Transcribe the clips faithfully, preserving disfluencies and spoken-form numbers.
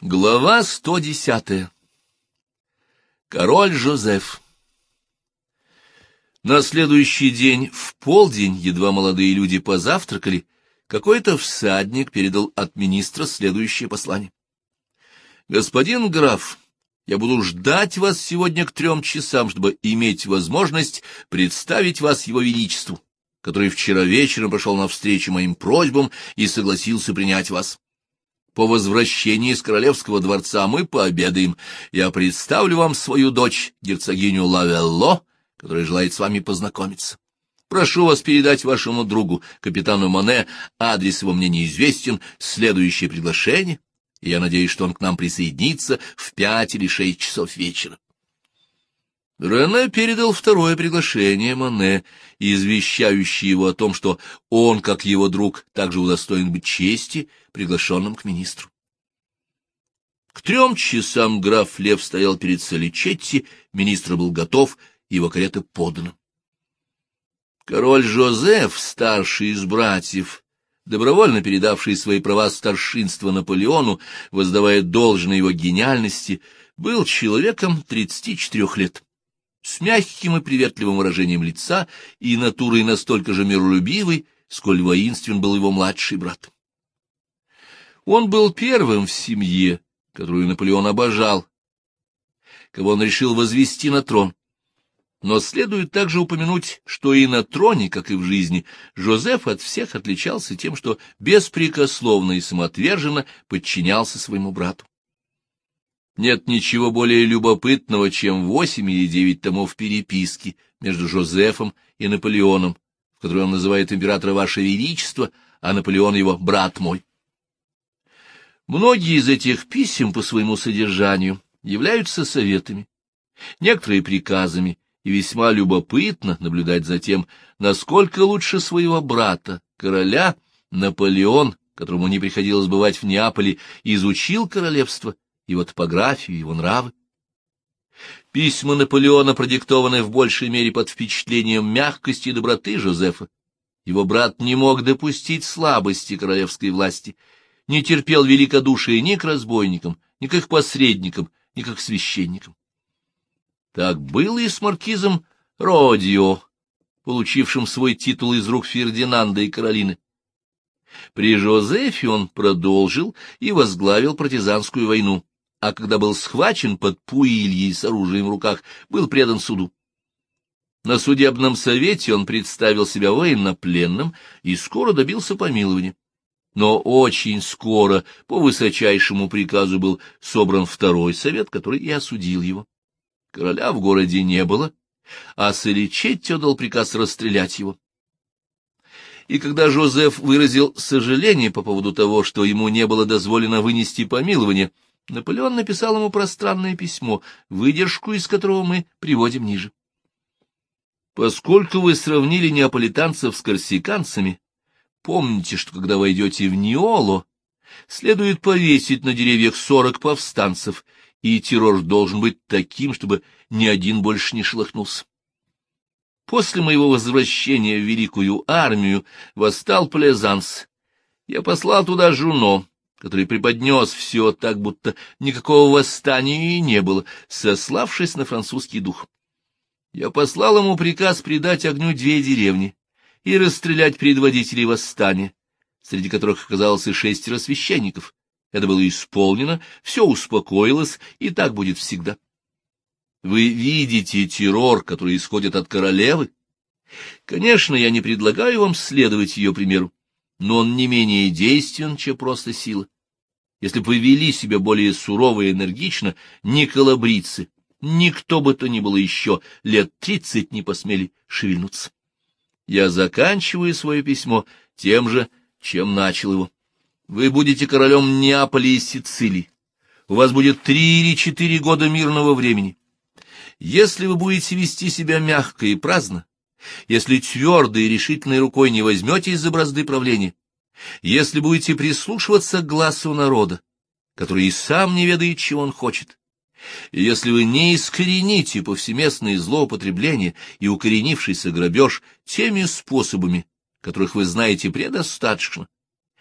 Глава сто десятая. Король Жозеф. На следующий день в полдень, едва молодые люди позавтракали, какой-то всадник передал от министра следующее послание. «Господин граф, я буду ждать вас сегодня к трем часам, чтобы иметь возможность представить вас его величеству, который вчера вечером пошел навстречу моим просьбам и согласился принять вас. По возвращении из королевского дворца мы пообедаем. Я представлю вам свою дочь, герцогиню Лавелло, которая желает с вами познакомиться. Прошу вас передать вашему другу, капитану Моне, адрес его мне неизвестен, следующее приглашение, и я надеюсь, что он к нам присоединится в пять или шесть часов вечера». Рене передал второе приглашение Моне, извещающее его о том, что он, как его друг, также удостоен быть чести, приглашенным к министру. К трем часам граф Лев стоял перед Соличетти, министр был готов, его карета подана. Король Жозеф, старший из братьев, добровольно передавший свои права старшинства Наполеону, воздавая должное его гениальности, был человеком тридцати четырех лет, с мягким и приветливым выражением лица и натурой настолько же миролюбивой, сколь воинствен был его младший брат. Он был первым в семье, которую Наполеон обожал, кого он решил возвести на трон. Но следует также упомянуть, что и на троне, как и в жизни, Жозеф от всех отличался тем, что беспрекословно и самоотверженно подчинялся своему брату. Нет ничего более любопытного, чем восемь или девять томов переписки между Жозефом и Наполеоном, в которой он называет императора «Ваше Величество», а Наполеон его «брат мой». Многие из этих писем по своему содержанию являются советами, некоторые приказами, и весьма любопытно наблюдать за тем, насколько лучше своего брата, короля, Наполеон, которому не приходилось бывать в Неаполе, изучил королевство, его топографию, его нравы. Письма Наполеона продиктованы в большей мере под впечатлением мягкости и доброты Жозефа. Его брат не мог допустить слабости королевской власти, не терпел великодушия ни к разбойникам, ни к их посредникам, ни к их священникам. Так было и с маркизом Родио, получившим свой титул из рук Фердинанда и Каролины. При Жозефе он продолжил и возглавил партизанскую войну, а когда был схвачен под Пуильей с оружием в руках, был предан суду. На судебном совете он представил себя военнопленным и скоро добился помилования. Но очень скоро по высочайшему приказу был собран второй совет, который и осудил его. Короля в городе не было, а Соличетти дал приказ расстрелять его. И когда Жозеф выразил сожаление по поводу того, что ему не было дозволено вынести помилование, Наполеон написал ему пространное письмо, выдержку из которого мы приводим ниже. «Поскольку вы сравнили неаполитанцев с корсиканцами, помните, что когда войдете в Ниоло, следует повесить на деревьях сорок повстанцев, и террор должен быть таким, чтобы ни один больше не шелохнулся. После моего возвращения в Великую армию восстал Плезанс. Я послал туда Жуно, который преподнес все так, будто никакого восстания и не было, сославшись на французский дух. Я послал ему приказ придать огню две деревни и расстрелять предводителей восстания, среди которых оказалось и шестеро священников. Это было исполнено, все успокоилось, и так будет всегда. Вы видите террор, который исходит от королевы? Конечно, я не предлагаю вам следовать ее примеру, но он не менее действенен, чем просто сила. Если бы вы вели себя более сурово и энергично, ни калабрийцы, никто бы то ни было еще лет тридцать не посмели шевельнуться. Я заканчиваю свое письмо тем же, чем начал его. Вы будете королем Неаполя и Сицилии. У вас будет три или четыре года мирного времени. Если вы будете вести себя мягко и праздно, если твердой и решительной рукой не возьметесь за бразды правления, если будете прислушиваться к глазу народа, который и сам не ведает, чего он хочет, и если вы не искорените повсеместные злоупотребления и укоренившийся грабеж теми способами, которых вы знаете предостаточно,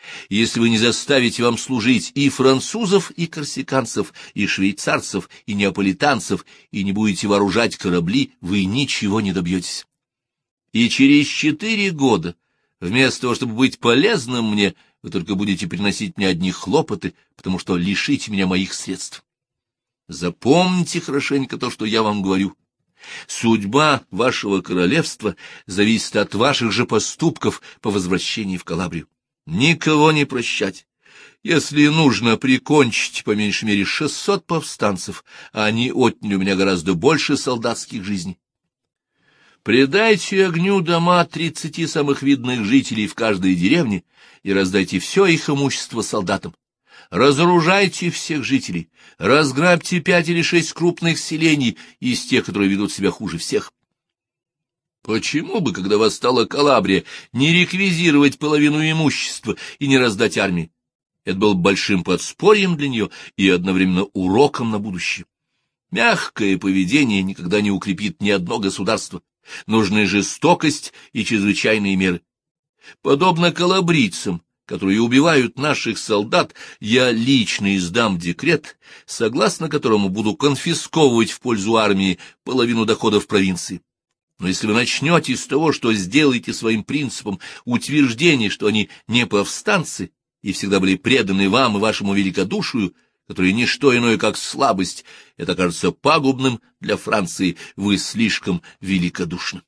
Если вы не заставите вам служить и французов, и корсиканцев, и швейцарцев, и неаполитанцев, и не будете вооружать корабли, вы ничего не добьетесь. И через четыре года, вместо того, чтобы быть полезным мне, вы только будете приносить мне одни хлопоты, потому что лишите меня моих средств. Запомните хорошенько то, что я вам говорю. Судьба вашего королевства зависит от ваших же поступков по возвращении в Калабрию. Никого не прощать. Если нужно прикончить по меньшей мере шестьсот повстанцев, а они отняли у меня гораздо больше солдатских жизней. Предайте огню дома тридцати самых видных жителей в каждой деревне и раздайте все их имущество солдатам. Разоружайте всех жителей, разграбьте пять или шесть крупных селений из тех, которые ведут себя хуже всех. Почему бы, когда восстала Калабрия, не реквизировать половину имущества и не раздать армии? Это было большим подспорьем для нее и одновременно уроком на будущее. Мягкое поведение никогда не укрепит ни одно государство. Нужны жестокость и чрезвычайные меры. Подобно калабрийцам, которые убивают наших солдат, я лично издам декрет, согласно которому буду конфисковывать в пользу армии половину доходов провинции. Но если вы начнете с того, что сделаете своим принципом утверждение, что они не повстанцы и всегда были преданы вам и вашему великодушию, которое не что иное, как слабость, это кажется пагубным для Франции, вы слишком великодушны.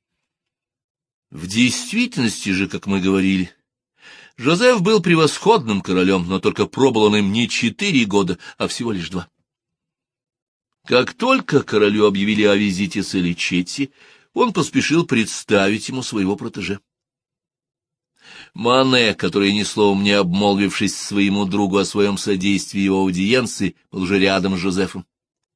В действительности же, как мы говорили, Жозеф был превосходным королем, но только пробыл он им не четыре года, а всего лишь два. Как только королю объявили о визите Саличетти, он поспешил представить ему своего протеже. Мане, который, ни словом не обмолвившись своему другу о своем содействии его аудиенции, был уже рядом с Жозефом.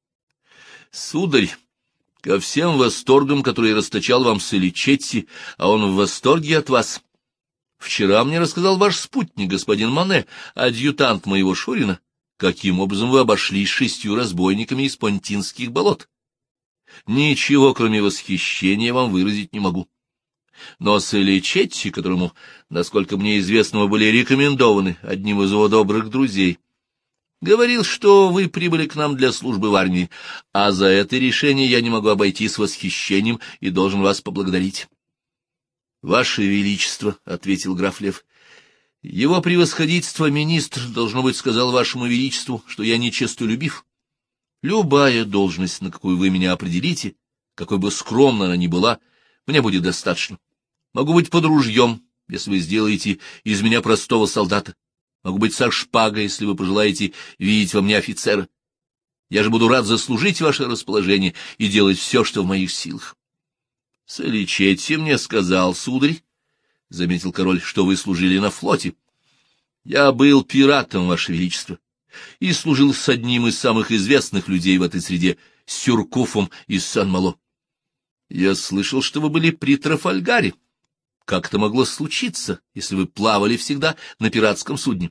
— Сударь, ко всем восторгам, которые расточал вам Саличетти, а он в восторге от вас. Вчера мне рассказал ваш спутник, господин Мане, адъютант моего Шурина, каким образом вы обошлись шестью разбойниками из Понтинских болот. Ничего, кроме восхищения, вам выразить не могу. Но Саличетти, которому, насколько мне известно, вы были рекомендованы одним из его добрых друзей, говорил, что вы прибыли к нам для службы в армии, а за это решение я не могу обойтись восхищением и должен вас поблагодарить. — Ваше Величество, — ответил граф Лев, — его превосходительство министр, должно быть, сказал вашему Величеству, что я нечестолюбив. Любая должность, на какую вы меня определите, какой бы скромна она ни была, мне будет достаточно. Могу быть под ружьем, если вы сделаете из меня простого солдата. Могу быть со шпагой, если вы пожелаете видеть во мне офицера. Я же буду рад заслужить ваше расположение и делать все, что в моих силах. — Саличетти мне сказал, сударь, — заметил король, — что вы служили на флоте. Я был пиратом, ваше величество, и служил с одним из самых известных людей в этой среде, с Сюркуфом из Сан-Мало. Я слышал, что вы были при Трафальгаре. Как это могло случиться, если вы плавали всегда на пиратском судне?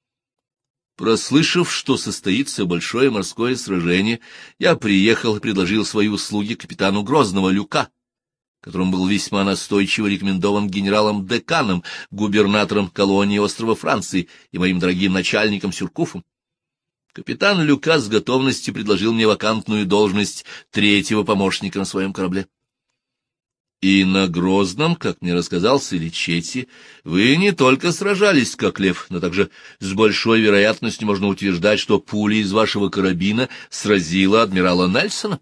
Прослышав, что состоится большое морское сражение, я приехал и предложил свои услуги капитану Грозного Люка, которым был весьма настойчиво рекомендован генералом-деканом, губернатором колонии острова Франции и моим дорогим начальником Сюркуфом. Капитан Люка с готовностью предложил мне вакантную должность третьего помощника на своем корабле. И на Грозном, как мне рассказал Саличетти, вы не только сражались, как лев, но также с большой вероятностью можно утверждать, что пуля из вашего карабина сразила адмирала Нельсона.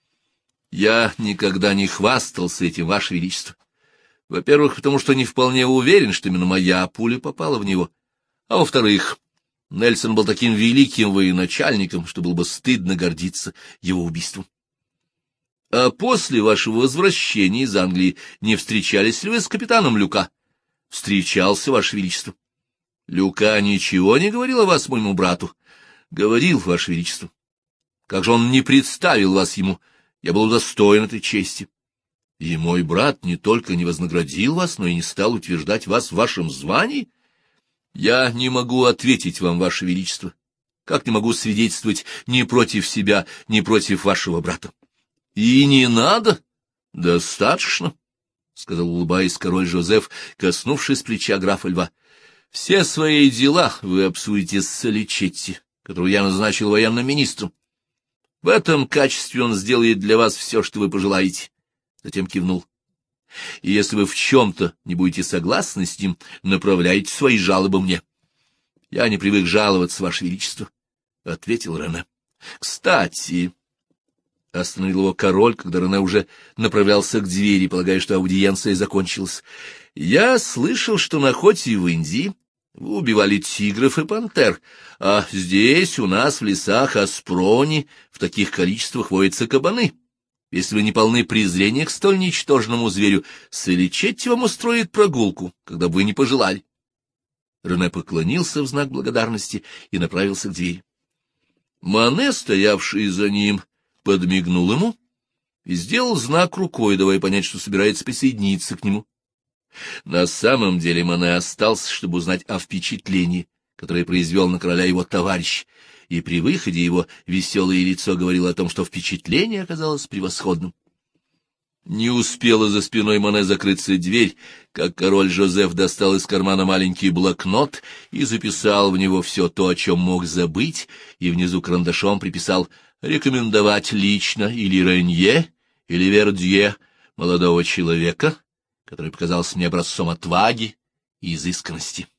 Я никогда не хвастался этим, ваше величество. Во-первых, потому что не вполне уверен, что именно моя пуля попала в него. А во-вторых, Нельсон был таким великим военачальником, что было бы стыдно гордиться его убийством. А после вашего возвращения из Англии не встречались ли вы с капитаном Люка? Встречался, ваше величество. Люка ничего не говорил о вас моему брату? Говорил, ваше величество. Как же он не представил вас ему? Я был удостоен этой чести. И мой брат не только не вознаградил вас, но и не стал утверждать вас в вашем звании? Я не могу ответить вам, ваше величество, как не могу свидетельствовать ни против себя, ни против вашего брата. — И не надо. Достаточно, — сказал, улыбаясь, король Жозеф, коснувшись плеча графа Льва. Все свои дела вы обсудите с Соличетти, которого я назначил военным министром. В этом качестве он сделает для вас все, что вы пожелаете. Затем кивнул. И если вы в чем-то не будете согласны с ним, направляйте свои жалобы мне. — Я не привык жаловаться, Ваше Величество, — ответил Рене. — Кстати, — остановил его король, когда Рене уже направлялся к двери, полагая, что аудиенция закончилась, — я слышал, что на охоте в Индии вы убивали тигров и пантер, а здесь у нас в лесах Аспрони в таких количествах водятся кабаны. Если вы не полны презрения к столь ничтожному зверю, Соличетти вам устроит прогулку, когда бы вы не пожелали. Рене поклонился в знак благодарности и направился к двери. Мане, стоявший за ним, подмигнул ему и сделал знак рукой, давая понять, что собирается присоединиться к нему. На самом деле Мане остался, чтобы узнать о впечатлении, которое произвел на короля его товарищ, и при выходе его веселое лицо говорило о том, что впечатление оказалось превосходным. Не успела за спиной Мане закрыться дверь, как король Жозеф достал из кармана маленький блокнот и записал в него все то, о чем мог забыть, и внизу карандашом приписал «рекомендовать лично или Ренье, или Вердье, молодого человека, который показался мне образцом отваги и изысканности».